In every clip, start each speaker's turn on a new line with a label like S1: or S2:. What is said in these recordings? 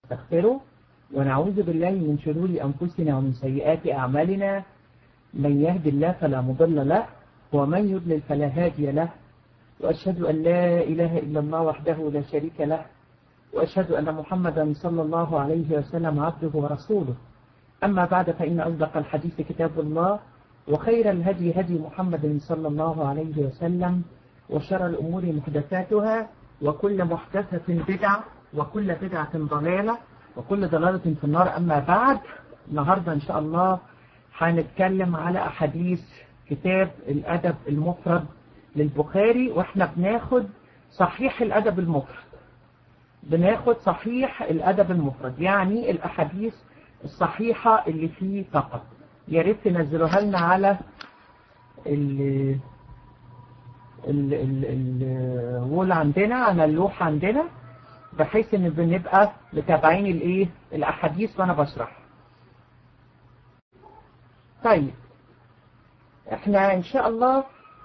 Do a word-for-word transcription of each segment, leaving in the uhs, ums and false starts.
S1: ونستغفره ونعوذ بالله من شرور أنفسنا ومن سيئات أعمالنا، من يهد الله فلا مضل له ومن يضلل فلا هادي له، وأشهد أن لا إله إلا الله وحده لا شريك له، وأشهد أن محمدا صلى الله عليه وسلم عبده ورسوله. أما بعد، فإن أصدق الحديث كتاب الله، وخير الهدي هدي محمد صلى الله عليه وسلم، وشر الأمور محدثاتها، وكل محدثة بدعة، وكل بدعة ضلالة، وكل ضلالة في النار. أما بعد، النهاردة إن شاء الله هنتكلم على أحاديث كتاب الأدب المفرد للبخاري، وإحنا بناخد صحيح الأدب المفرد بناخد صحيح الأدب المفرد يعني الأحاديث الصحيحة اللي فيه فقط. يا ريت تنزلوها لنا على ال ال ال الوول عندنا، على اللوحة عندنا، بحيث ان بنبقى متابعين الايه الاحاديث وانا بشرح. طيب، احنا ان شاء الله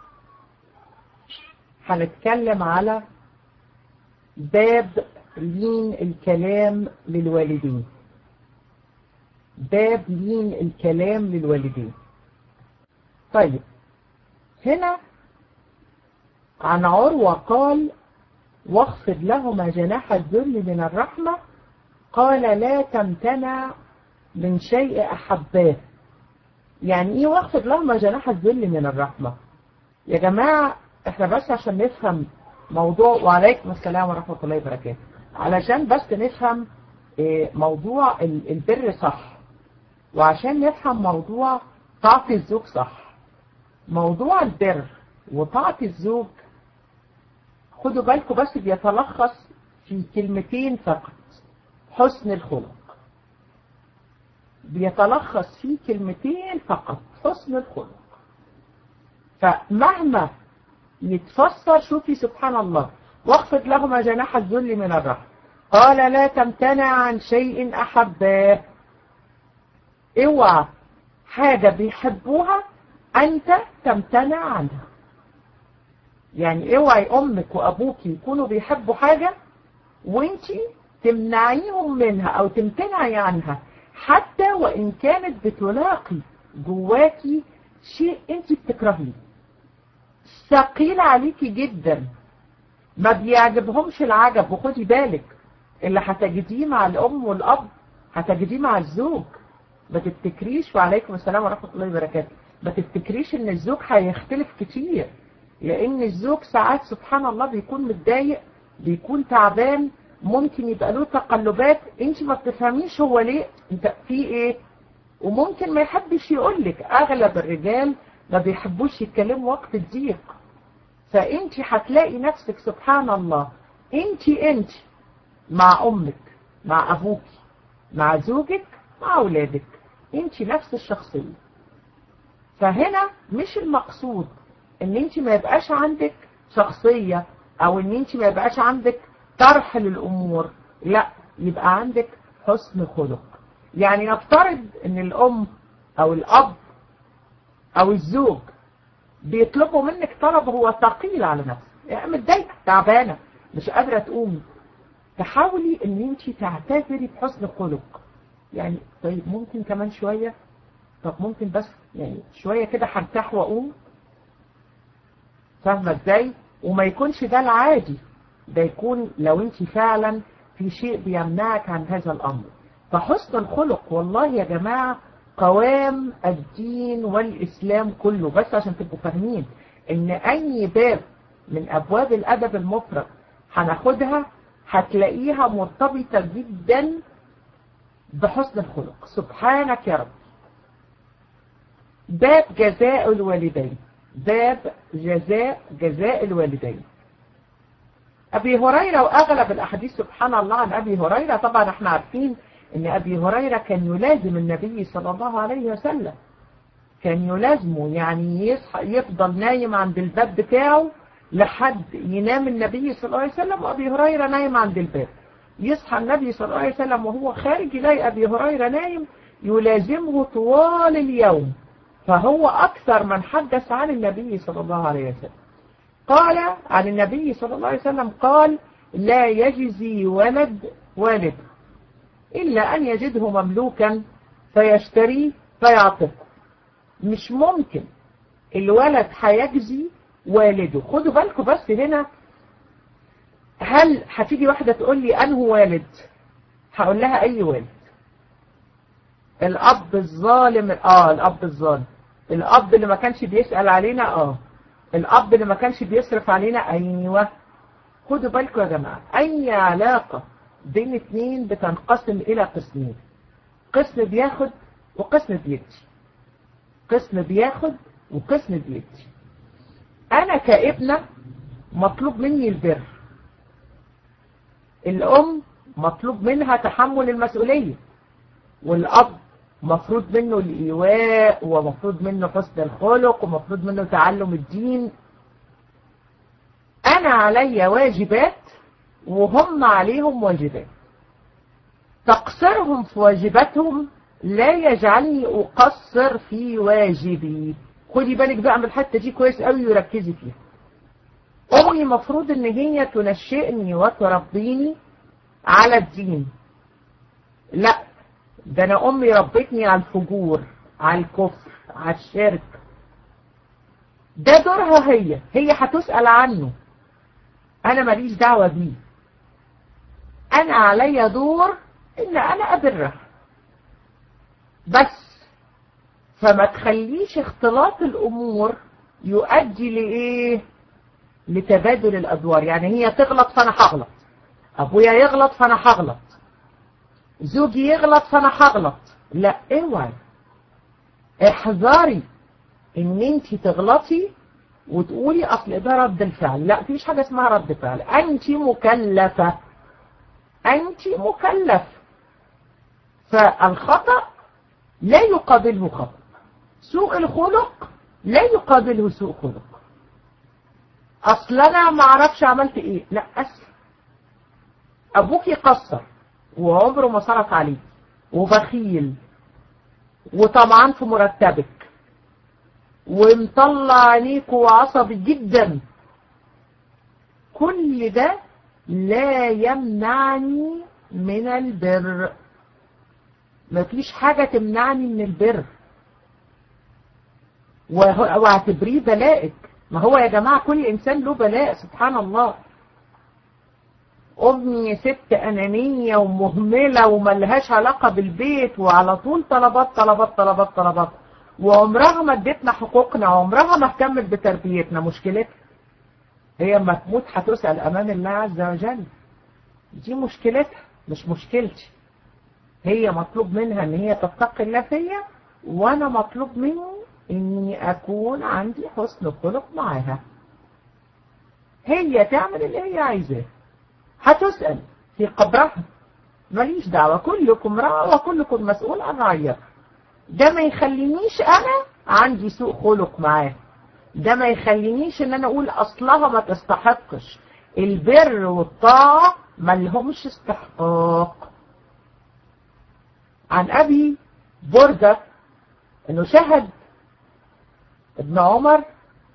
S1: هنتكلم على باب لين الكلام للوالدين. باب لين الكلام للوالدين. طيب، هنا عن عروة قال: واخفض لهما جناح الذل من الرحمة، قال: لا تمتنع من شيء أحباه. يعني ايه واخفض لهما جناح الذل من الرحمة؟ يا جماعة احنا بس عشان نفهم موضوع، وعليكم السلام ورحمة الله وبركاته، علشان بس نفهم موضوع البر صح، وعشان نفهم موضوع طاعة الزوج صح. موضوع البر وطاعة الزوج، خدوا بالكم بس، بيتلخص في كلمتين فقط: حسن الخلق. بيتلخص في كلمتين فقط: حسن الخلق. فمهما يتفسر، شوفي سبحان الله، واخفض لهما جناح الذل من الرحمة، قال: لا تمتنع عن شيء أحباه. اوعى حاجة بيحبوها أنت تمتنع عنها. يعني اوعي أمك وأبوك يكونوا بيحبوا حاجة وانتي تمنعيهم منها أو تمتنعي عنها، حتى وإن كانت بتلاقي جواكي شيء انتي بتكرهيه، ثقيل عليكي جدا، ما بيعجبهمش العجب. وخدي بالك، اللي هتجديه مع الأم والأب هتجديه مع الزوج. ما تفتكريش، وعليكم السلام ورحمة الله وبركاته، ما تفتكريش ان الزوج هيختلف كتير، لان الزوج ساعات سبحان الله بيكون متضايق، بيكون تعبان، ممكن يبقى له تقلبات انت ما بتفهميش هو ليه، انت في ايه، وممكن ما يحبش يقولك. اغلب الرجال ما بيحبوش يتكلموا وقت الضيق، فانت هتلاقي نفسك سبحان الله انت انت مع امك، مع ابوك، مع زوجك، مع اولادك، انت نفس الشخصية. فهنا مش المقصود ان انت ما يبقاش عندك شخصية، او ان انت ما يبقاش عندك طرح للامور، لا، يبقى عندك حسن خلق. يعني نفترض ان الام او الاب او الزوج بيطلبوا منك طلب هو ثقيل على نفسك، يعني متضايقة، تعبانة، مش قادرة تقومي، تحاولي ان انت تعتذري بحسن خلق. يعني طيب ممكن كمان شوية، طب ممكن بس يعني شوية كده هرتاح واقوم. فاهمة ازاي؟ وما يكونش ده العادي، ده يكون لو انت فعلا في شيء بيمنعك عن هذا الامر. فحسن الخلق والله يا جماعة قوام الدين والاسلام كله. بس عشان تبقوا فاهمين ان اي باب من ابواب الادب المفرد هناخدها هتلاقيها مرتبطة جدا بحسن الخلق. سبحانك يا رب. باب جزاء الوالدين. باب جزاء جزاء الوالدين. أبي هريرة، وأغلب الأحاديث سبحان الله عن أبي هريرة. طبعا احنا عارفين أن أبي هريرة كان يلازم النبي صلى الله عليه وسلم، كان يلازمه، يعني يصحى يفضل نايم عند الباب بتاعه لحد ينام النبي صلى الله عليه وسلم، وأبي هريرة نايم عند الباب. يصحى النبي صلى الله عليه وسلم وهو خارج يلاقي أبي هريرة نايم يلازمه طوال اليوم، فهو أكثر من حدث عن النبي صلى الله عليه وسلم. قال عن النبي صلى الله عليه وسلم قال: لا يجزي ولد والده. إلا أن يجده مملوكا فيشتريه فيعتقه. مش ممكن الولد هيجزي والده. خدوا بالكم بس هنا، هل هتيجي واحدة تقول لي أنه والد؟ هقول لها أي والد. الأب الظالم، آه الأب الظالم، الأب اللي ما كانش بيسأل علينا، آه الأب اللي ما كانش بيصرف علينا، أيوة. خدوا بالكم يا جماعة، أي علاقة بين اتنين بتنقسم إلى قسمين، قسم بياخد وقسم بيدي، قسم بياخد وقسم بيدي. أنا كابنة مطلوب مني البر، الأم مطلوب منها تحمل المسؤولية، والأب مفروض منه الإيواء، ومفروض منه حسن الخلق، ومفروض منه تعلم الدين. أنا علي واجبات وهم عليهم واجبات. تقصيرهم في واجباتهم لا يجعلني أقصر في واجبي. خدي بالك بقى من الحتة دي كويس قوي وركزي فيها. أمي مفروض إن هي تنشئني وتربيني على الدين. لا، ده أنا أمي ربتني على الفجور، على الكفر، على الشرك. ده دورها هي، هي هتسأل عنه، أنا ماليش دعوة بيه. أنا علي دور إن أنا أبرها بس. فما تخليش اختلاط الأمور يؤدي لإيه؟ لتبادل الأدوار. يعني هي تغلط فأنا هغلط، أبويا يغلط فأنا هغلط، زوجي يغلط فأنا هغلط. لا، اوعي، احذري ان انت تغلطي وتقولي اصل ده رد الفعل. لا، فيش حاجة اسمها رد فعل. انت مكلفة، انت مكلف. فالخطأ لا يقابله خطأ، سوء الخلق لا يقابله سوء خلق. اصل انا ما اعرفش عملت ايه، لا، اسف، ابوكي قصر وعمره ما صرف عليك، وبخيل، وطمعان في مرتبك، ومطلع عليك وعصبي جدا. كل ده لا يمنعني من البر. مفيش حاجة تمنعني من البر واعتبريه بلائك. ما هو يا جماعة كل إنسان له بلاء، سبحان الله. أمي ست أنانية ومهملة وملهاش علاقة بالبيت، وعلى طول طلبات طلبات طلبات طلبات، وعمرها ما ادتنا حقوقنا، وعمرها ما اهتمت بتربيتنا. مشكلتها هي اما تموت هتسأل أمام الله عز وجل. دي مشكلتها مش مشكلتي. هي مطلوب منها ان هي تتقي الله فيا، وانا مطلوب مني اني اكون عندي حسن خلق معاها. هي تعمل اللي هي عايزاه، هتسأل في قبرها، ماليش دعوة. كلكم راع وكلكم مسؤول عن رعيته. ده ما يخلينيش انا عندي سوء خلق معاه، ده ما يخلينيش ان انا اقول اصلها ما تستحقش. البر والطاعة ما لهمش استحقاق. عن ابي بردة انه شهد ابن عمر،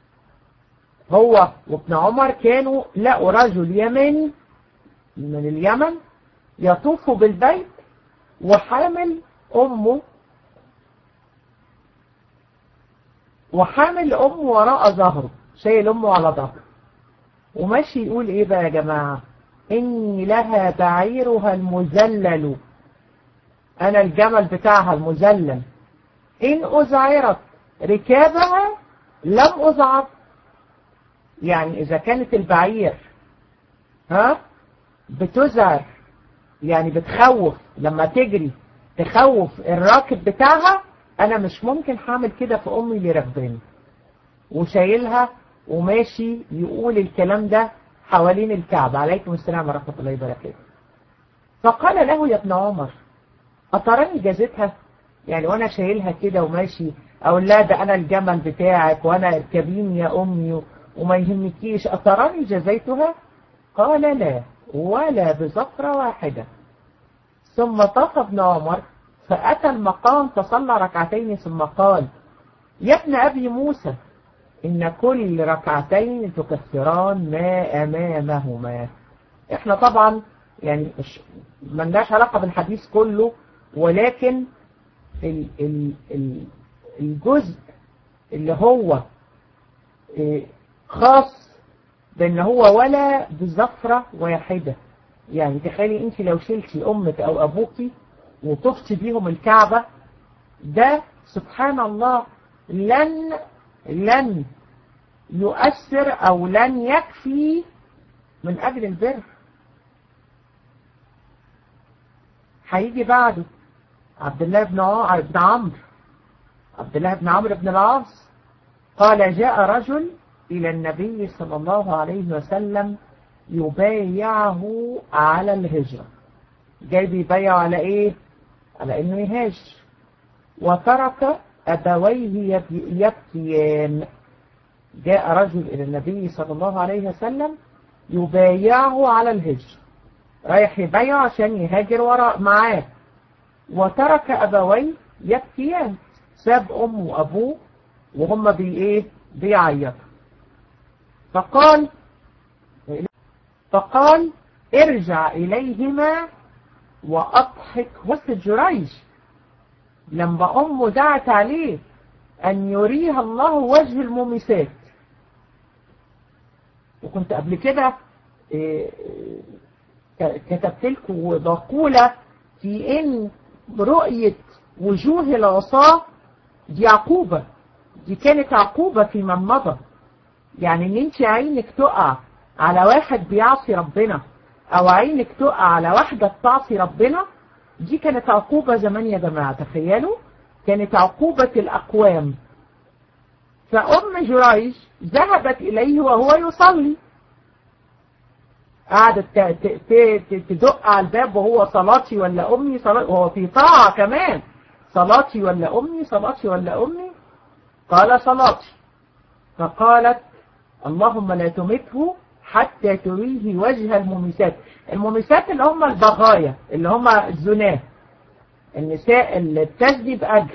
S1: هو وابن عمر كانوا لقوا رجل يماني من اليمن يطوف بالبيت وحامل امه وحامل امه وراء ظهره، شايل امه على ظهره، وماشي يقول ايه بقى يا جماعة؟ اني لها بعيرها المذلل، انا الجمل بتاعها المذلل، ان اذعرت ركابها لم اذعر. يعني اذا كانت البعير ها بتذعر، يعني بتخوف، لما تجري تخوف الراكب بتاعها، انا مش ممكن هعمل كده في امي اللي راكباني وشايلها وماشي يقول الكلام ده حوالين الكعبة. عليكم السلام ورحمة الله وبركاته. فقال له يا ابن عمر أتراني جازتها؟ يعني وانا شايلها كده وماشي اقول لا ده انا الجمل بتاعك وانا اركبيني يا امي وما يهمكيش، أتراني جزيتها؟ قال لا، ولا بزفرة واحدة. ثم طاف ابن عمر فأتى المقام فصلى ركعتين، ثم قال يا ابن أبي موسى إن كل ركعتين تكفران ما أمامهما. احنا طبعا يعني مش ملناش علاقة بالحديث كله، ولكن ال ال ال الجزء اللي هو خاص بان هو ولا بزفرة واحدة. يعني تخيلي انت لو شلتي امك او ابوكي وطفتي بيهم الكعبة، ده سبحان الله لن لن يؤثر او لن يكفي من اجل البر. هيجي بعده عبد الله بن عمرو عبد الله بن عمرو بن العاص قال جاء رجل إلى النبي صلى الله عليه وسلم يبايعه على الهجرة. جاي بيبايع على إيه؟ على إنه يهاجر، وترك أبويه يبكيان. جاء رجل إلى النبي صلى الله عليه وسلم يبايعه على الهجرة، رايح يبايع عشان يهاجر وراء معاه، وترك أبويه يبكيان، ساب أمه وأبوه وهم بي إيه؟ بيعيطوا. فقال فقال ارجع إليهما وأضحك. وسط جريج لما أمه دعت عليه أن يريها الله وجه المومسات. وكنت قبل كده كتبت لكم مقولة في إن رؤية وجوه العصاة دي عقوبة، دي كانت عقوبة في من مضى. يعني ان انت عينك تقع على واحد بيعصي ربنا او عينك تقع على واحدة بتعصي ربنا، دي كانت عقوبة زمان يا جماعة. تخيلوا، كانت عقوبة الأقوام. فأم جريج ذهبت إليه وهو يصلي، قعدت تدق على الباب وهو صلاتي ولا أمي صلاتي، وهو في طاعة كمان، صلاتي ولا أمي صلاتي ولا أمي، قال صلاتي. فقالت اللهم لا تمته حتى تريه وجه المومسات. المومسات اللي هم البغايا، اللي هم الزناه، النساء اللي بتزني بأجر،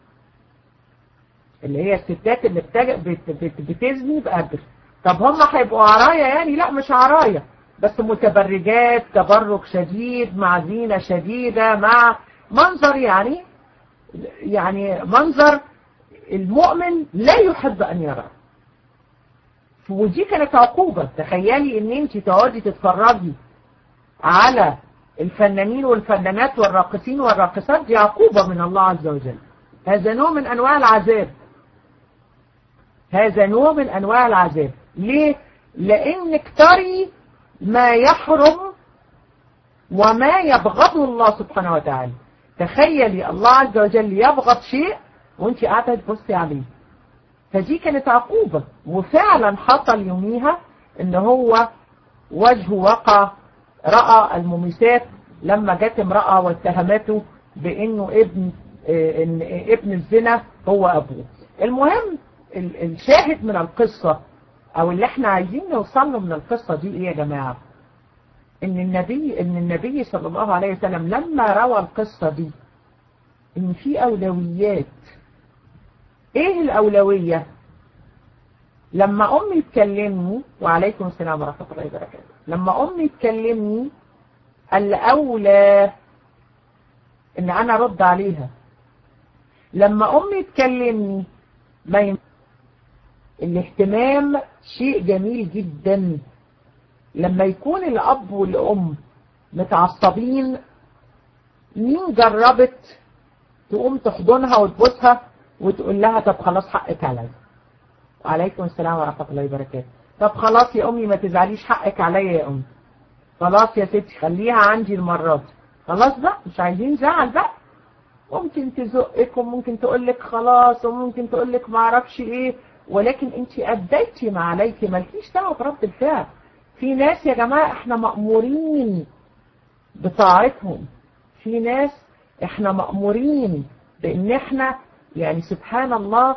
S1: اللي هي الستات اللي بتزني بأجر. طب هم هيبقوا عرايا؟ يعني لا، مش عرايا، بس متبرجات تبرج شديد مع زينة شديدة مع منظر، يعني يعني منظر المؤمن لا يحب أن يرى. ودي كانت عقوبة. تخيلي ان انت تقعدي تتفرجي على الفنانين والفنانات والراقصين والراقصات، دي عقوبة من الله عز وجل. هذا نوع من انواع العذاب، هذا نوع من انواع العذاب. ليه؟ لانك تري ما يحرم وما يبغضه الله سبحانه وتعالى. تخيلي الله عز وجل يبغض شيء وانت قاعدة تبصي عليه. فدي كانت عقوبة، وفعلا حصل يوميها ان هو وجهه وقع، رأى المومسات لما جت امرأة واتهمته بانه ابن إن ابن الزنا هو ابوه. المهم الشاهد من القصة او اللي احنا عايزين نوصل له من القصة دي ايه يا جماعة؟ ان النبي ان النبي صلى الله عليه وسلم لما روى القصة دي ان في اولويات. ايه الاولوية؟ لما امي تكلمني، وعليكم السلام ورحمة الله وبركاته، لما امي تكلمني الاولى ان انا ارد عليها. لما امي تكلمني ما ين... الاهتمام شيء جميل جدا. لما يكون الاب والام متعصبين، مين جربت تقوم تحضنها وتبوسها وتقول لها طب خلاص حقك عليا؟ وعليكم السلام ورحمة الله وبركاته. طب خلاص يا امي ما تزعليش، حقك عليا يا امي، خلاص يا ستي خليها عندي المرة دي، خلاص بقى مش عايزين زعل بقى. ممكن تزقك وممكن تقولك خلاص وممكن تقولك ما اعرفش ايه، ولكن انت اديتي ما عليكي، مالكيش دعوه برد الفعل. في ناس يا جماعة احنا مأمورين بطاعتهم، في ناس احنا مأمورين بان احنا يعني سبحان الله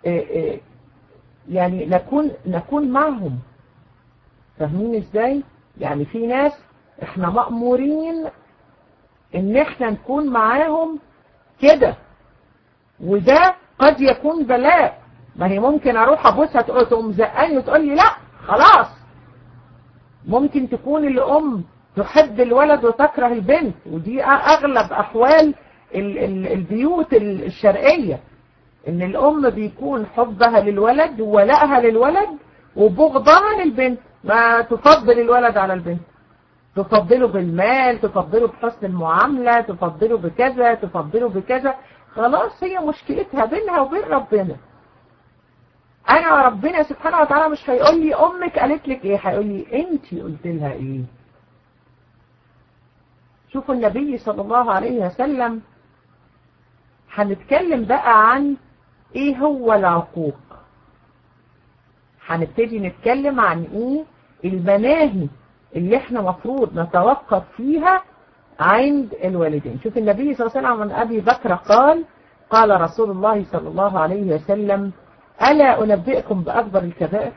S1: يعني نكون نكون معهم. فاهمين ازاي؟ يعني في ناس احنا مأمورين ان احنا نكون معاهم كده، وده قد يكون بلاء. ما هي ممكن اروح ابوسها تقوم زقاني وتقول لي لا خلاص. ممكن تكون الام تحب الولد وتكره البنت، ودي أغلب أحوال ال ال البيوت الشرقية، إن الأم بيكون حبها للولد وولائها للولد وبغضها للبنت، ما تفضل الولد على البنت، تفضله بالمال، تفضله بحسن المعاملة، تفضله بكذا، تفضله بكذا. خلاص هي مشكلتها بينها وبين ربنا. أنا ربنا سبحانه وتعالى مش هيقول لي أمك قالت لك إيه، هيقول لي أنت قلت لها إيه. شوفوا النبي صلى الله عليه وسلم، هنتكلم بقى عن إيه هو العقوق. هنبتدي نتكلم عن إيه المناهي اللي احنا مفروض نتوقف فيها عند الوالدين. شوف النبي صلى الله عليه وسلم عن أبي بكر قال قال رسول الله صلى الله عليه وسلم: ألا أنبئكم بأكبر الكبائر؟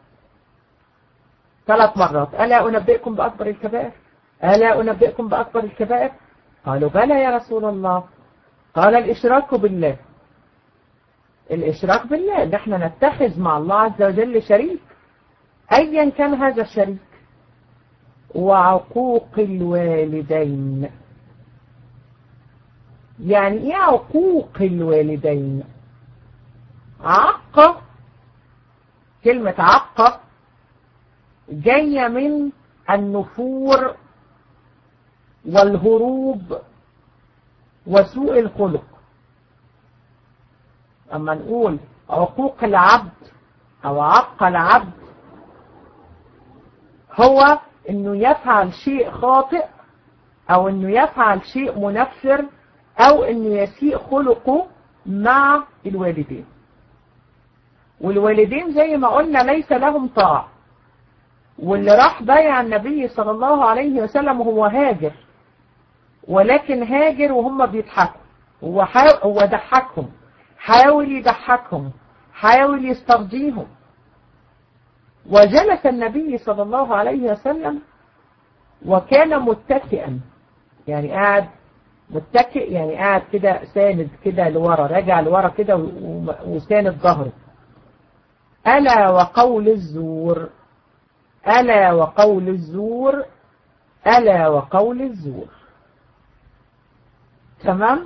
S1: ثلاث مرات: ألا أنبئكم بأكبر الكبائر؟ ألا أنبئكم بأكبر الكبائر؟ قالوا: بلى يا رسول الله. قال: الإشراك بالله. الإشراك بالله، ان احنا نتخذ مع الله عز وجل شريك أيا كان هذا الشريك. وعقوق الوالدين. يعني ايه عقوق الوالدين؟ عق، كلمة عق جاية من النفور والهروب وسوء الخلق. اما نقول عقوق العبد او عق العبد، هو انه يفعل شيء خاطئ او انه يفعل شيء منفر او انه يسيء خلقه مع الوالدين. والوالدين زي ما قلنا ليس لهم طاعة. واللي راح بايع النبي صلى الله عليه وسلم هو هاجر، ولكن هاجر وهم بيضحكوا، هو, هو ضحكهم، حاول يضحكهم، حاول يسترضيهم. وجلس النبي صلى الله عليه وسلم وكان متكئا، يعني قاعد متكئ، يعني قاعد كده ساند كده لورا، راجع لورا كده وساند ظهره. ألا وقول الزور، ألا وقول الزور، ألا وقول الزور. تمام؟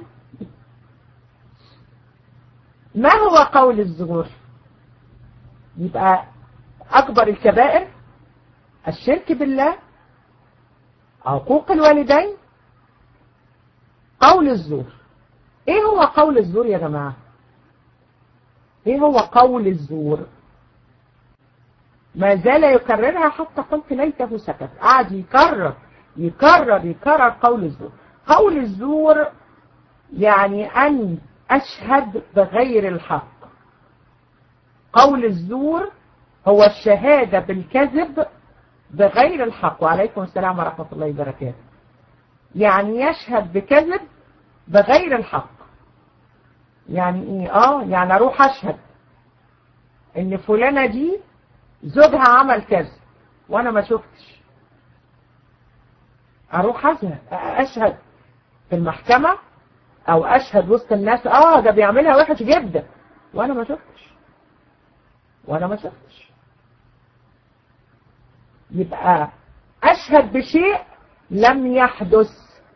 S1: ما هو قول الزور؟ يبقى أكبر الكبائر الشرك بالله، عقوق الوالدين، قول الزور. ايه هو قول الزور يا جماعة؟ ايه هو قول الزور؟ ما زال يكررها حتى قلت ليته سكت. قعد يكرر يكرر يكرر قول الزور. قول الزور يعني أن أشهد بغير الحق. قول الزور هو الشهادة بالكذب بغير الحق. وعليكم السلام ورحمة الله وبركاته. يعني يشهد بكذب بغير الحق. يعني ايه؟ اه يعني اروح اشهد ان فلانة دي زوجها عمل كذا وانا ما شفتش. اروح اشهد في المحكمة او اشهد وسط الناس، اه ده بيعملها وحش جدا وانا ما شفتش وانا ما شفتش. يبقى اشهد بشيء لم يحدث.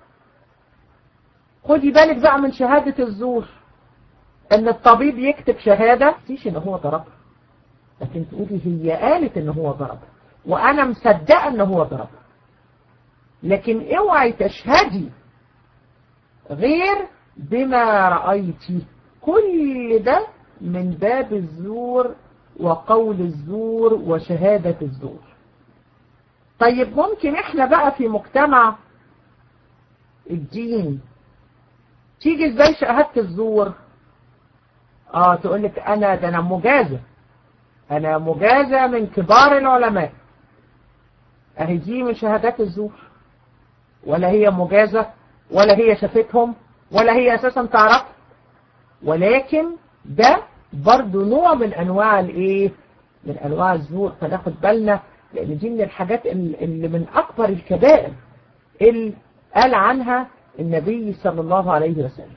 S1: خدي بالك بقى من شهادة الزور، ان الطبيب يكتب شهادة مفيش ان هو ضربها، لكن تقولي هي قالت ان هو ضربها وانا مصدقه ان هو ضربها. لكن اوعي تشهدي غير بما رأيتي. كل ده من باب الزور وقول الزور وشهادة الزور. طيب ممكن احنا بقى في مجتمع الدين تيجي ازاي شهادة الزور؟ اه تقولك انا ده انا مجازة، انا مجازة من كبار العلماء. اهي دي من شهادات الزور، ولا هي مجازة ولا هي شافتهم ولا هي اساسا تعرف، ولكن ده برضو نوع من انواع الايه، من انواع الزور. فناخد بالنا لان دي من الحاجات اللي من اكبر الكبائر اللي قال عنها النبي صلى الله عليه وسلم.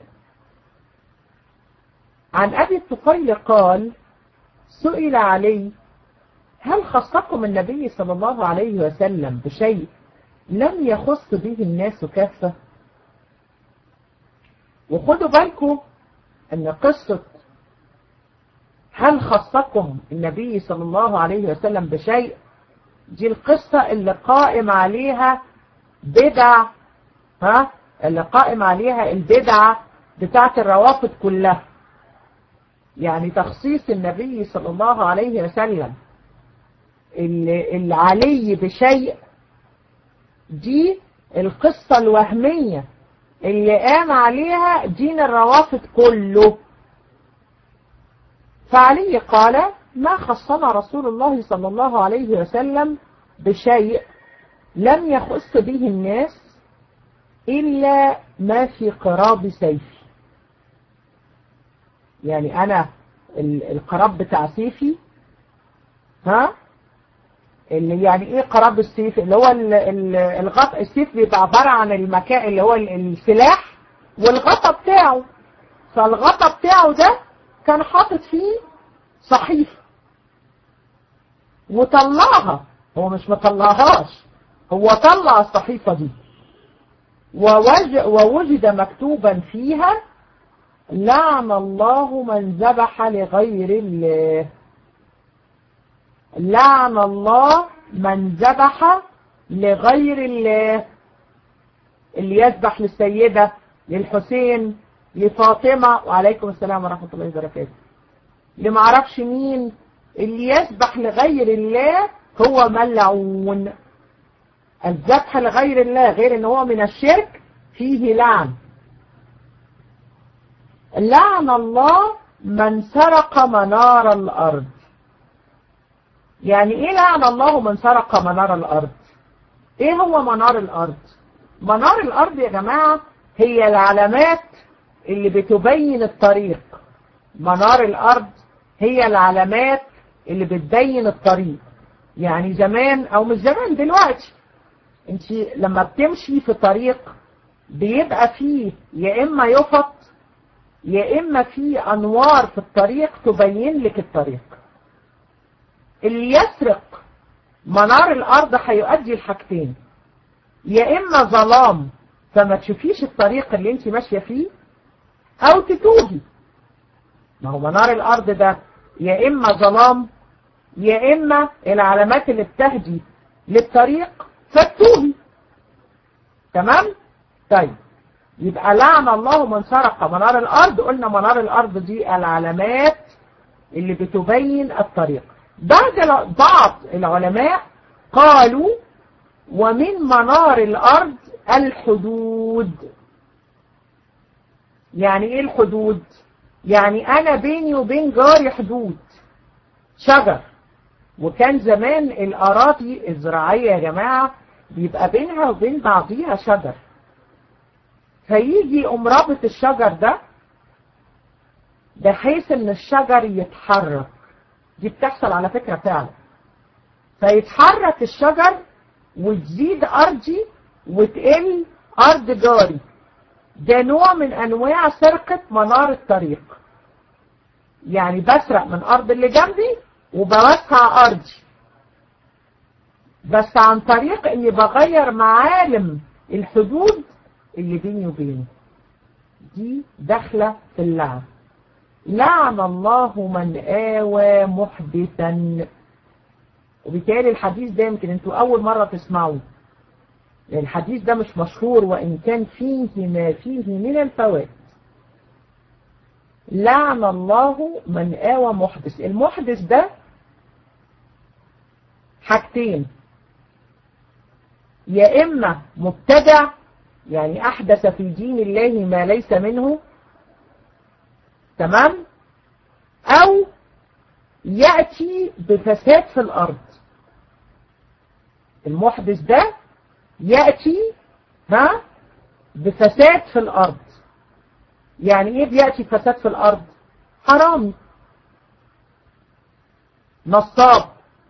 S1: عن ابي الطفيل قال: سئل علي: هل خصكم النبي صلى الله عليه وسلم بشيء لم يخص به الناس كافة. وخدوا بالكم ان قصة هل خصكم النبي صلى الله عليه وسلم بشيء، دي القصة اللي قائم عليها بدع، ها اللي قائم عليها البدعة بتاعت الروافض كلها. يعني تخصيص النبي صلى الله عليه وسلم العلي بشيء، دي القصة الوهمية اللي قام عليها دين الروافض كله. فعلي قال ما خصنا رسول الله صلى الله عليه وسلم بشيء لم يخص به الناس إلا ما في قراب سيفي. يعني أنا القراب بتاع سيفي، ها اللي يعني ايه قراب السيف، اللي هو الغطاء. السيف بيبقى عبارة عن المكان اللي هو السلاح والغطاء بتاعه. فالغطاء بتاعه ده كان حاطط فيه صحيفة وطلعها. هو مش مطلعهاش، هو طلع الصحيفة دي ووجد مكتوبا فيها لعن الله من ذبح لغير الله. لعن الله من ذبح لغير الله، اللي يذبح للسيدة، للحسين، لفاطمة، وعليكم السلام ورحمة الله وبركاته، اللي معرفش مين، اللي يذبح لغير الله هو ملعون. الذبح لغير الله غير ان هو من الشرك فيه لعن. لعن الله من سرق منار الأرض. يعني ايه لعن الله من سرق منار الأرض؟ ايه هو منار الأرض؟ منار الأرض يا جماعة هي العلامات اللي بتبين الطريق. منار الأرض هي العلامات اللي بتبين الطريق. يعني زمان او مش زمان، دلوقتي انت لما بتمشي في طريق بيبقى فيه يا اما يفط يا اما فيه انوار في الطريق تبين لك الطريق. اللي يسرق منار الارض هيؤدي الحاجتين، يا اما ظلام فما تشوفيش الطريق اللي انت ماشية فيه، او تتوهي. ما هو منار الارض ده يا اما ظلام يا اما العلامات اللي بتهدي للطريق فتوهي. تمام؟ طيب يبقى لعن الله من سرق منار الارض. قلنا منار الارض دي العلامات اللي بتبين الطريق. بعد بعض العلماء قالوا ومن منار الارض الحدود. يعني ايه الحدود؟ يعني انا بيني وبين جاري حدود، شجر. وكان زمان الاراضي الزراعية يا جماعة بيبقى بينها وبين بعضيها شجر، فيجي يقوم رابط الشجر ده بحيث ان الشجر يتحرك. دي بتحصل على فكرة فعلا. فيتحرك الشجر وتزيد ارضي وتقل ارض جاري. ده نوع من انواع سرقة منار الطريق. يعني بسرق من ارض اللي جنبي وبوسع ارضي، بس عن طريق اني بغير معالم الحدود اللي بيني وبينه. دي داخلة في اللعن. لعن الله من آوى محدثا. وبالتالي الحديث ده يمكن انتوا اول مرة تسمعوه، لان الحديث ده مش مشهور وان كان فيه ما فيه من الفوائد. لعن الله من آوى محدث. المحدث ده حاجتين، يا اما مبتدع يعني احدث في دين الله ما ليس منه، تمام، او يأتي بفساد في الارض. المحدث ده يأتي ها بفساد في الارض. يعني ايه بيأتي فساد في الارض؟ حرامي، نصاب،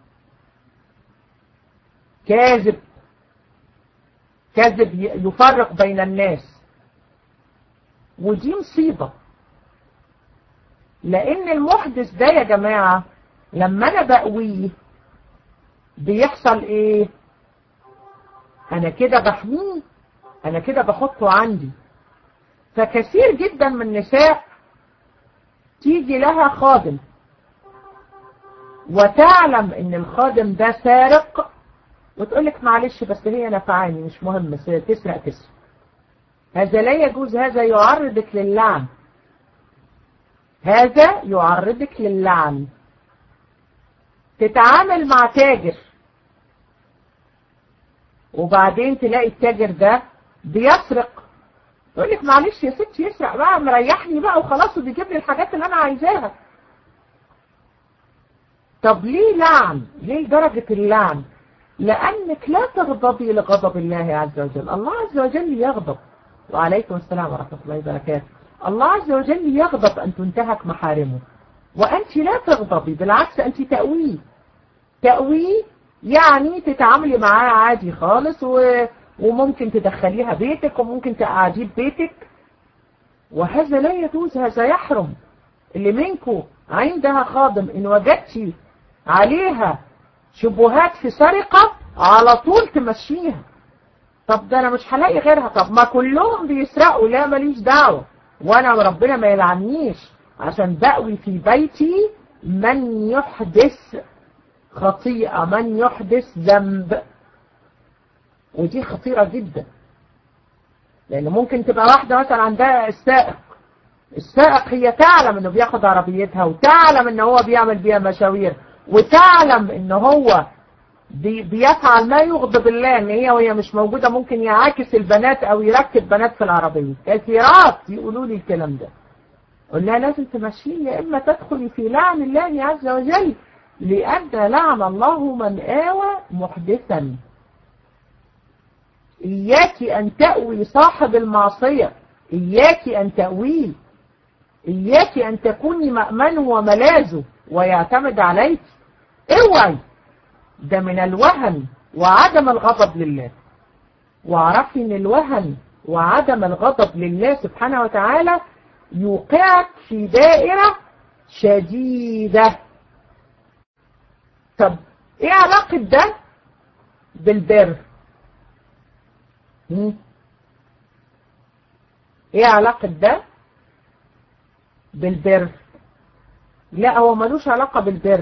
S1: كاذب، كاذب يفرق بين الناس. ودي مصيبة، لان المحدث ده يا جماعة لما انا بقويه بيحصل ايه؟ انا كده بحميه، انا كده بحطه عندي. فكثير جدا من النساء تيجي لها خادم وتعلم ان الخادم ده سارق وتقولك معلش بس هي نفعاني مش مهم، تسرق تسرق. هذا لا يجوز، هذا يعرضك للعن، هذا يعرضك للعن. تتعامل مع تاجر وبعدين تلاقي التاجر ده بيسرق، يقول لك معلش يا ستي يسرق بقى مريحني بقى وخلاص وبيجيب لي الحاجات اللي انا عايزاها. طب ليه لعن؟ ليه درجة اللعن؟ لأنك لا تغضبي لغضب الله عز وجل. الله عز وجل يغضب، وعليكم السلام ورحمة الله وبركاته. الله عز وجل يغضب أن تنتهك محارمه، وأنت لا تغضبي، بالعكس أنت تأويه. تأويه يعني تتعاملي معاه عادي خالص، و... وممكن تدخليها بيتك وممكن تقعديه ببيتك، وهذا لا يجوز، هذا يحرم. اللي منكم عندها خادم إن وجدتي عليها شبهات في سرقة على طول تمشيها. طب ده أنا مش هلاقي غيرها، طب ما كلهم بيسرقوا، لا ماليش دعوة، وأنا ربنا ما يلعنيش عشان بأوي في بيتي من يحدث خطيئة، من يحدث ذنب. ودي خطيرة جدا، لأن ممكن تبقى واحدة مثلا عندها السائق، السائق هي تعلم انه بياخد عربيتها وتعلم انه هو بيعمل بيها مشاوير وتعلم انه هو بي بيفعل ما يغضب الله، ان هي وهي مش موجودة ممكن يعاكس البنات او يركب بنات في العربية. كثيرات يقولوا لي الكلام ده، قل لها لازم تمشيه يا اما تدخلي في لعن الله عز وجل، لأن لعن الله من آوى محدثا. إياك أن تأوي صاحب المعصية، إياك أن تأويه، إياك أن تكوني مأمنه وملاذه ويعتمد عليك. اوعي، ده من الوهن وعدم الغضب لله. واعرفي ان الوهن وعدم الغضب لله سبحانه وتعالى يوقعك في دائرة شديدة. طب ايه علاقة ده بالبر؟ ايه علاقة ده بالبر؟ لا، هو ملوش علاقة بالبر،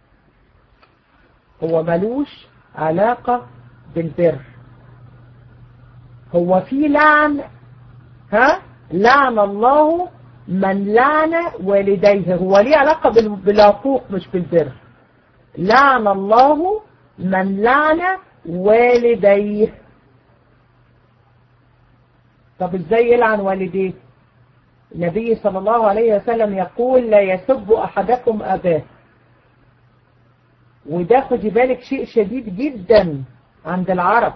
S1: هو ملوش علاقة بالبر. هو في لعن، ها، لعن الله من لعن والديه، هو ليه علاقة بالعقوق مش بالبر. لعن الله من لعن والديه. طب ازاي يلعن والديه؟ النبي صلى الله عليه وسلم يقول لا يسب احدكم اباه، وده خدي بالك شيء شديد جدا عند العرب.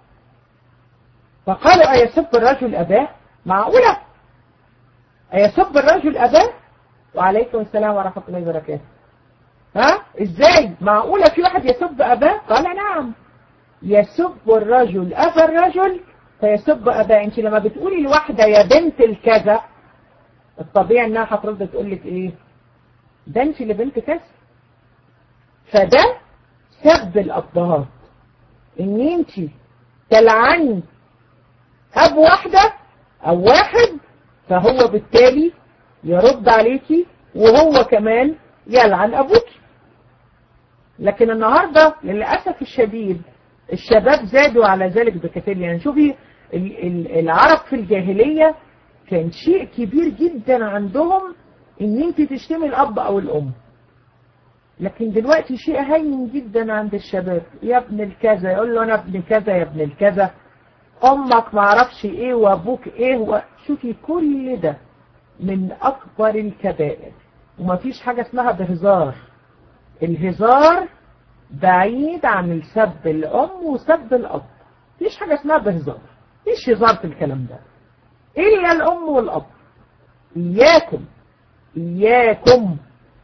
S1: فقالوا ايسب الرجل اباه؟ معقولة ايسب الرجل اباه؟ وعليكم السلام ورحمة الله وبركاته. ها ازاي معقولة في واحد يسب اباه؟ قال نعم، يسب الرجل ابا الرجل فيسب اباه. انت لما بتقولي لواحدة يا بنت الكذا، الطبيعي انها هترد تقول لك ايه؟ ده انت اللي بنت كذا. فده سب الابهات، ان انت تلعني اب واحدة او واحد، فهو بالتالي يرد عليكي وهو كمان يلعن ابوك. لكن النهاردة للأسف الشديد الشباب زادوا على ذلك بكثير. يعني شوفي العرب في الجاهلية كان شيء كبير جدا عندهم ان انت تشتمي الاب او الام، لكن دلوقتي شيء هين جدا عند الشباب. يا ابن الكذا، يقول له انا ابن كذا، يا ابن الكذا، امك معرفش ايه وابوك ايه و... شوفي كل ده من اكبر الكبائر، ومفيش حاجة اسمها بهزار. الهزار بعيد عن السب الام وسب الاب، مفيش حاجة اسمها بهزار، مفيش هزار في الكلام ده الا الام والاب. اياكم اياكم.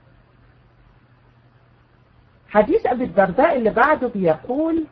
S1: حديث ابي الدرداء اللي بعده بيقول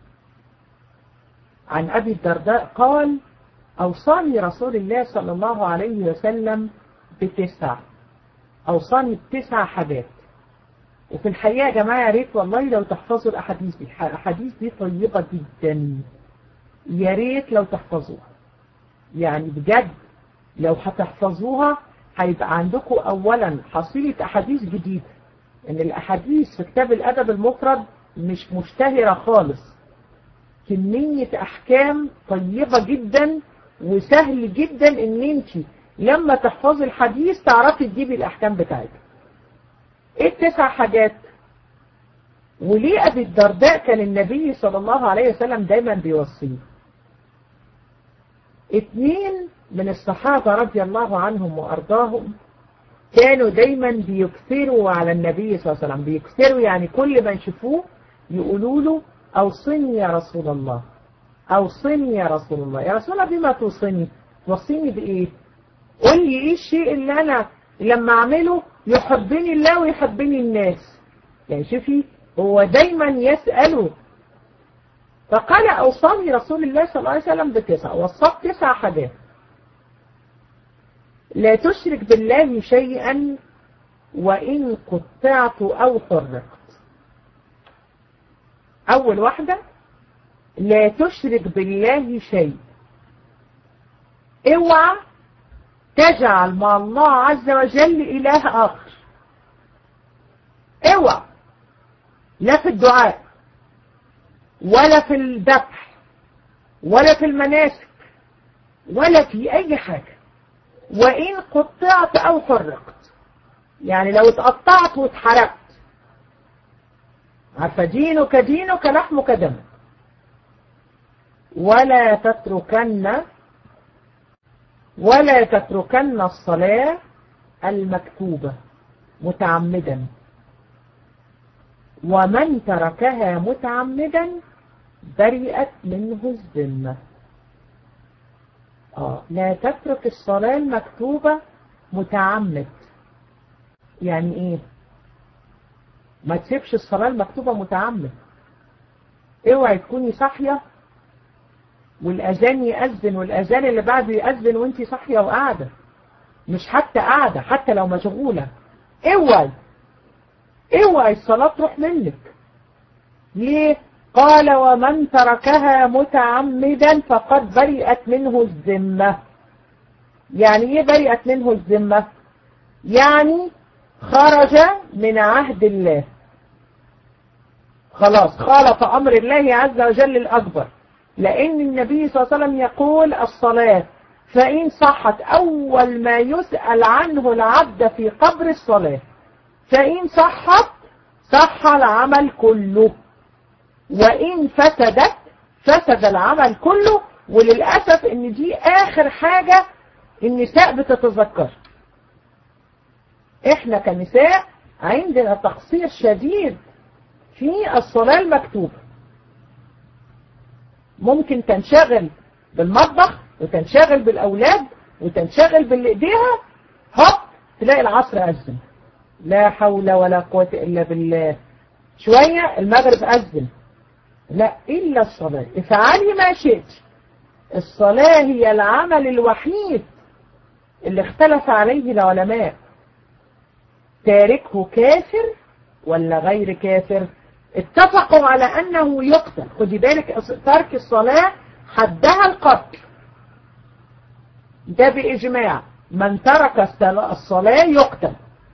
S1: عن ابي الدرداء قال اوصاني رسول الله صلى الله عليه وسلم بتسع، اوصاني بتسع حاجات. وفي الحقيقة يا جماعة يا ريت والله لو تحفظوا الاحاديث دي، الاحاديث دي طيبة جدا يا ريت لو تحفظوها، يعني بجد لو هتحفظوها هيبقى عندكم اولا حصيلة احاديث جديدة، ان الاحاديث في كتاب الادب المفرد مش مشتهرة خالص، كمية احكام طيبة جدا، وسهل جدا ان انت لما تحفظي الحديث تعرفي تجيبي الاحكام بتاعتها. ايه التسع حاجات؟ وليه ابي الدرداء كان النبي صلى الله عليه وسلم دايما بيوصيه؟ اتنين من الصحابة رضي الله عنهم وارضاهم كانوا دايما بيكثروا على النبي صلى الله عليه وسلم، بيكثروا يعني كل ما يشوفوه يقولوا له اوصني يا رسول الله، اوصني يا رسول الله، يا رسول الله بما توصني؟ توصيني بايه؟ قل لي ايه الشيء اللي انا لما اعمله يحبني الله ويحبني الناس. يعني شوفي هو دايما يسأله. فقال اوصاني رسول الله صلى الله عليه وسلم بتسع، وصف تسع حاجات. لا تشرك بالله شيئا وإن قطعت أو حرقت. أول واحدة لا تشرك بالله شيء، اوعى تجعل مع الله عز وجل إله آخر، اوعى، لا في الدعاء ولا في الذبح ولا في المناسك ولا في أي حاجة. وإن قطعت أو حرقت، يعني لو اتقطعت واتحرقت، عارفة دينك دينك لحمك دمك. ولا تتركن ولا تتركن الصلاة المكتوبة متعمدا، ومن تركها متعمدا برئت منه الذمة. آه لا تترك الصلاة المكتوبة متعمد. يعني ايه؟ ما تسيبش الصلاة المكتوبة متعمد. اوعي تكوني صاحية والأذان يأذن والأذان اللي بعده يأذن وانتي صاحية وقاعدة، مش حتى قاعدة، حتى لو مشغولة. اوعي اوعي الصلاة تروح منك. ليه؟ قال ومن تركها متعمدا فقد برئت منه الذمة. يعني ايه برئت منه الذمة؟ يعني خرج من عهد الله، خلاص خالف أمر الله عز وجل الأكبر. لأن النبي صلى الله عليه وسلم يقول الصلاة فإن صحت، أول ما يسأل عنه العبد في قبر الصلاة، فإن صحت صح العمل كله، وإن فسدت فسد العمل كله. وللأسف إن دي آخر حاجة النساء بتتذكر. إحنا كنساء عندنا تقصير شديد في الصلاة المكتوبة. ممكن تنشغل بالمطبخ وتنشغل بالأولاد وتنشغل بالإيديها، هوب تلاقي العصر أذن، لا حول ولا قوة إلا بالله. شوية المغرب أذن، لا إلا الصلاة. افعلي ما شئت. الصلاة هي العمل الوحيد اللي اختلف عليه العلماء، تاركه كافر ولا غير كافر. اتفقوا على أنه يقتل. خدي بالك ترك الصلاة حدها القتل، ده بإجماع، من ترك الصلاة يقتل.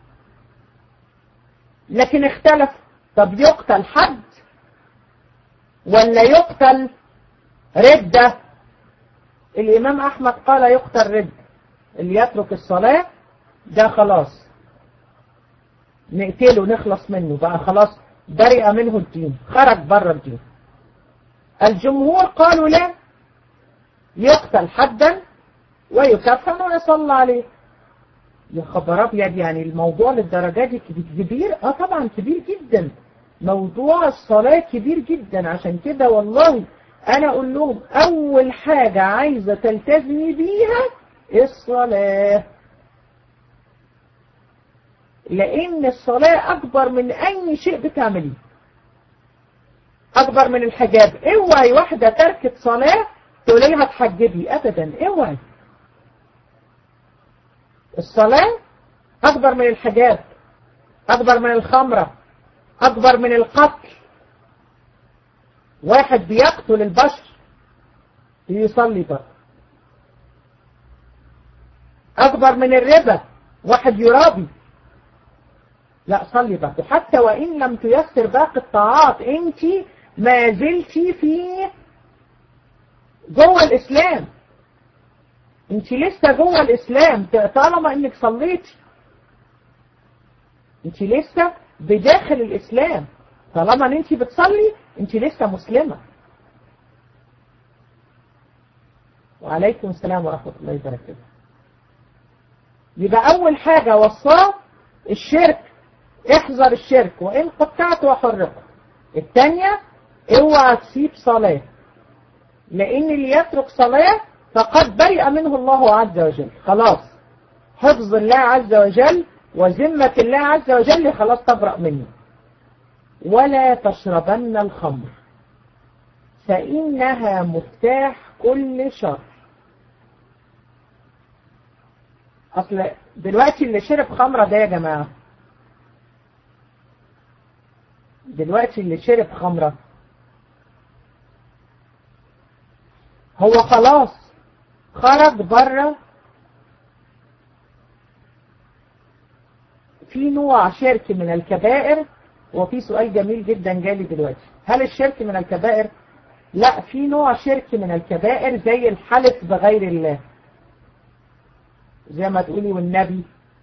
S1: لكن اختلف، طب يقتل حد ولا يقتل ردة؟ الإمام أحمد قال يقتل ردة، اللي يترك الصلاة ده خلاص نقتله نخلص منه بقى، خلاص برئ منه الدين، خرج بره الدين. الجمهور قالوا لا، يقتل حدا ويكفن ويصلى عليه. يا خبر ابيض، يعني الموضوع للدرجة دي كبير؟ اه طبعا كبير جدا، موضوع الصلاة كبير جدا. عشان كده والله انا اقول لهم اول حاجة عايزة تلتزمي بيها الصلاة، لان الصلاة اكبر من اي شيء بتعمليه، اكبر من الحجاب. اوعي واحدة تركت صلاة تقولي لها تحجبي، ابدا اوعي. الصلاة اكبر من الحجاب، اكبر من الخمرة، اكبر من القتل. واحد بيقتل البشر يصلي بقى. أكبر من الربا واحد يرابي، لا صلي بقى. حتى وإن لم تيسر باقي الطاعات أنت ما زلتي في جوه الإسلام، أنت لسه جوه الإسلام طالما أنك صليتي، أنت لسه بداخل الإسلام طالما أن أنت بتصلي، أنت لسه مسلمة. وعليكم السلام ورحمة الله وبركاته. يبقى أول حاجة وصاه الشرك، احذر الشرك وإن قطعت وحرقت. الثانية اوعى تسيب صلاة، لأن اللي يترك صلاة فقد برئ منه الله عز وجل، خلاص حفظ الله عز وجل وذمة الله عز وجل خلاص تبرأ منه. ولا تشربن الخمر فإنها مفتاح كل شر. أصل دلوقتي اللي شرب خمرة ده يا جماعة، دلوقتي اللي شرب خمرة هو خلاص خرج بره. في نوع شرك من الكبائر، وفي سؤال جميل جدا جالي دلوقتي، هل الشرك من الكبائر؟ لا، في نوع شرك من الكبائر زي الحلف بغير الله، زي ما تقولي والنبي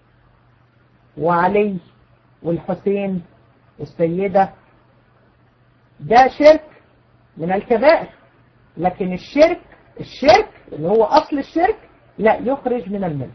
S1: وعلي والحسين والسيدة، ده شرك من الكبائر. لكن الشرك الشرك اللي هو أصل الشرك لا يخرج من الملة.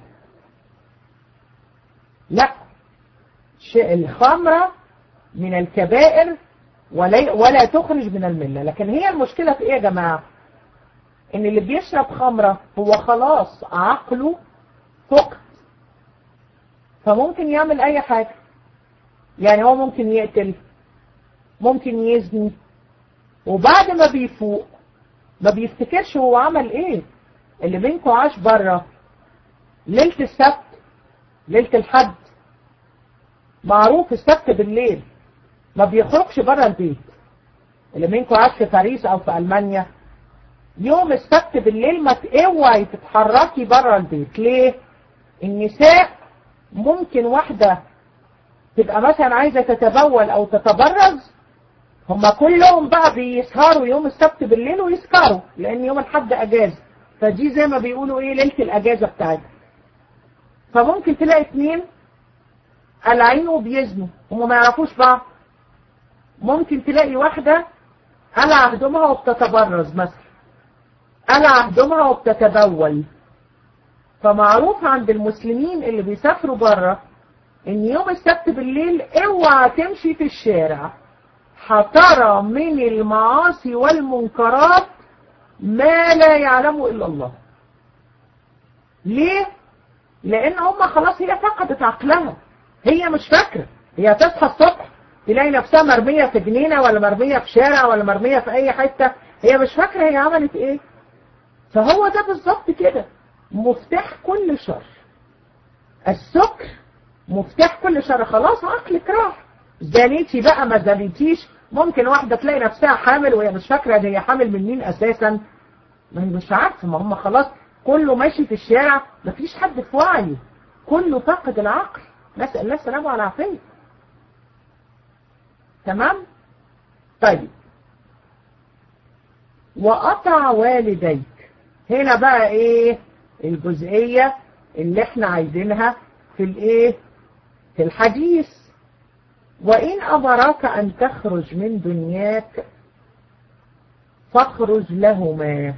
S1: لا، الخمرة من الكبائر ولا, ولا تخرج من الملة. لكن هي المشكلة في ايه يا جماعة؟ ان اللي بيشرب خمرة هو خلاص عقله فقد، فممكن يعمل اي حاجة. يعني هو ممكن يقتل، ممكن يزني، وبعد ما بيفوق ما بيفتكرش هو عمل ايه. اللي منكم عاش بره ليلة السبت، ليلة الحد، معروف السبت بالليل ما بيخرجش بره البيت. اللي منكم عاش في باريس او في المانيا، يوم السبت بالليل ما اوعي تتحركي بره البيت. ليه؟ النساء ممكن واحدة تبقى مثلا عايزة تتبول او تتبرز، هما كلهم بقى بيسهروا يوم السبت بالليل ويسكروا، لان يوم الحد اجازة، فدي زي ما بيقولوا ايه ليلة الاجازة بتاعتها. فممكن تلاقي اتنين قلعين وبيزنوا هما ما يعرفوش بعض. ممكن تلاقي واحدة قلع هدومها وبتتبرز مثلا، قلع هدومها وبتتبول. فمعروف عند المسلمين اللي بيسافروا بره ان يوم السبت بالليل اوعى تمشي في الشارع، هترى من المعاصي والمنكرات ما لا يعلمه الا الله. ليه؟ لان هم خلاص هي فقدت عقلها، هي مش فاكرة. هي تصحى الصبح تلاقي نفسها مرمية في جنينة ولا مرمية في شارع ولا مرمية في اي حتة، هي مش فاكرة هي عملت ايه. فهو ده بالظبط كده مفتاح كل شر. السكر مفتاح كل شر. خلاص عقلك راح، زانيتي بقى ما زانيتيش. ممكن واحدة تلاقي نفسها حامل وهي مش فاكرة ان هي حامل من مين اساسا، ما هي مش عارفة. ما هم خلاص كله ماشي في الشارع، مفيش حد في وعيه، كله فاقد العقل. نسأل الله السلامة والعافية. تمام؟ طيب، وأطع والديك. هنا بقى ايه الجزئية اللي احنا عايزينها في الايه في الحديث؟ وإن أمرك أن تخرج من دنياك فاخرج لهما.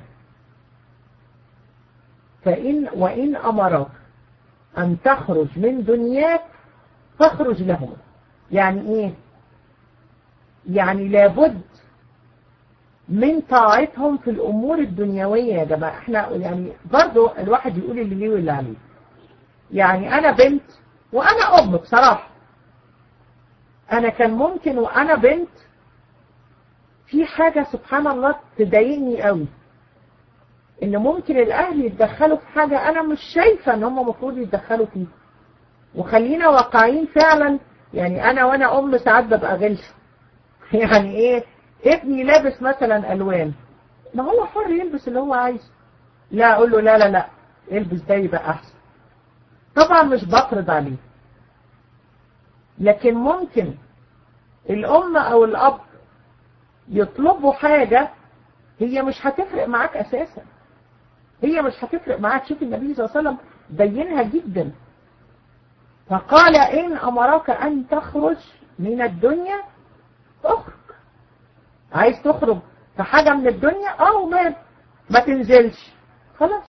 S1: فإن وإن أمرك أن تخرج من دنياك فاخرج لهما. يعني إيه؟ يعني لابد من طاعتهم في الأمور الدنيوية يا جماعة. احنا يعني برضو الواحد يقول اللي ليه واللي عليه. يعني أنا بنت وأنا أم بصراحة. أنا كان ممكن وأنا بنت في حاجة سبحان الله تضايقني قوي، إن ممكن الأهل يتدخلوا في حاجة أنا مش شايفة إن هم المفروض يتدخلوا فيه. وخلينا واقعين فعلا. يعني أنا وأنا أم ساعات ببقى غلسة. يعني إيه؟ ابني لابس مثلا ألوان، ما هو حر يلبس اللي هو عايزه. لا اقول له لا لا لا البس ده يبقى احسن. طبعا مش بفرض عليه، لكن ممكن الام او الاب يطلبوا حاجة هي مش هتفرق معاك اساسا، هي مش هتفرق معاك. شوف النبي صلى الله عليه وسلم بينها جدا، فقال إن أمرك أن تخرج من الدنيا اخرج. عايز تخرج في حاجة من الدنيا اه ما ما تنزلش خلاص.